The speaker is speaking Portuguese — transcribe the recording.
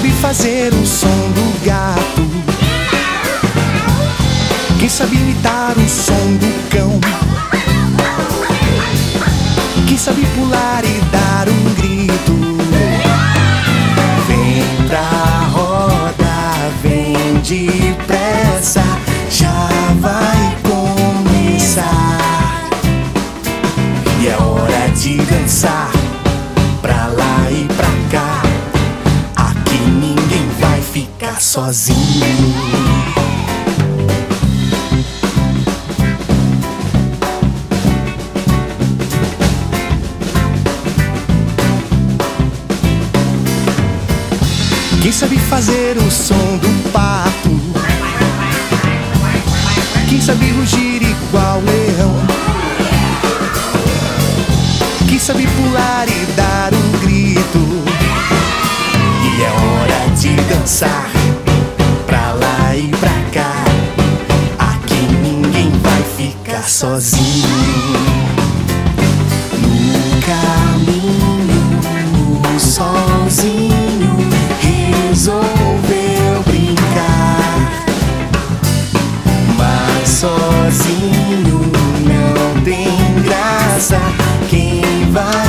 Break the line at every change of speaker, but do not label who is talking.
sabe fazer o som do gato? Quem sabe imitar o som do cão? Quem sabe pular e dar um grito? Vem pra roda, vem depressa, já vai começar. E é hora de dançar, pra lá e pra cá. Aqui ninguém vai ficar sozinho. Quem sabe fazer o som do pato? Quem sabe rugir igual leão? Quem sabe pular e dar um grito? E é hora de dançar, pra lá e pra cá. Aqui ninguém vai ficar sozinho. No caminho, o solzinho resolveu brincar, mas sozinho não tem graça. Quem vai